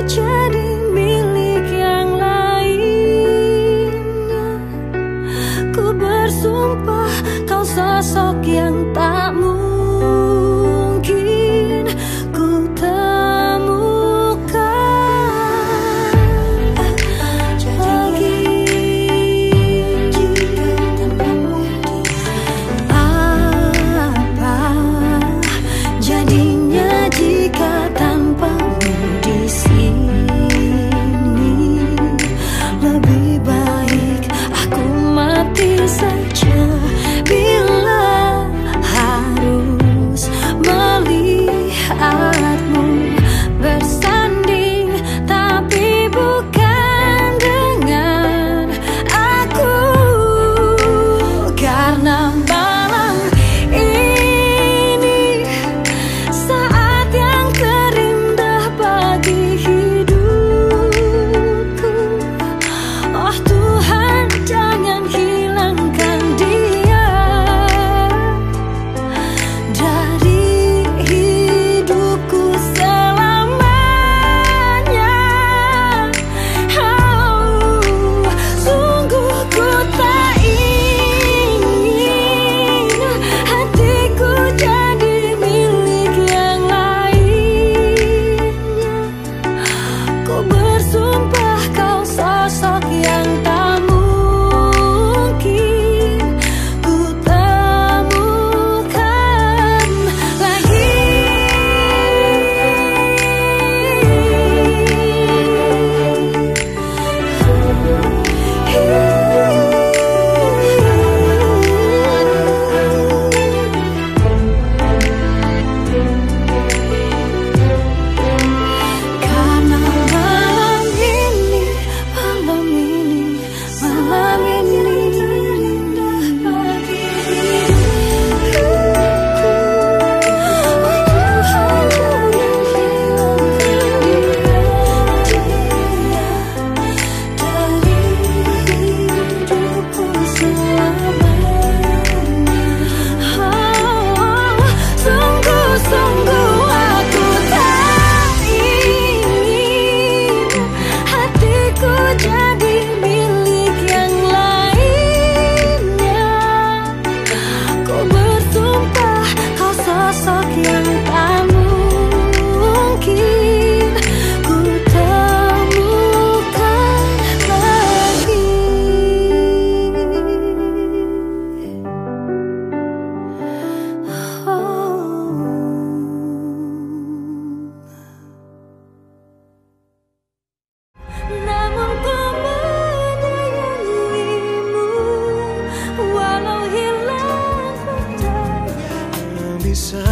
jadi milik yang lainnya. Ku bersumpah kau sosok yang tak mungkin ku temukan lagi. Apa jadinya jika tanpamu di sini? Lebih baik aku mati saja bila harus melihatmu bersanding, tapi bukan dengan aku. Karena malam ini saat yang terindah bagi hidupku. Oh Tuhan, jangan hilangkan dia dari hidupku selamanya. Oh, sungguh ku tak ingin hatiku jadi milik yang lainnya. Ku bersumpah kau sosok yang tak mungkin ku temukan lagi. Karena malam ini terindah bagi hidupku. Oh Tuhan, jangan hilangkan dia dari hidupku selamanya. Oh, sungguh-sungguh aku tak ingin hatiku jadi milik yang lainnya. Ku bersumpah kau sosok yang tak mungkin ku temukan lagi. Namun ku menyayangimu walau hilang percaya. Bisa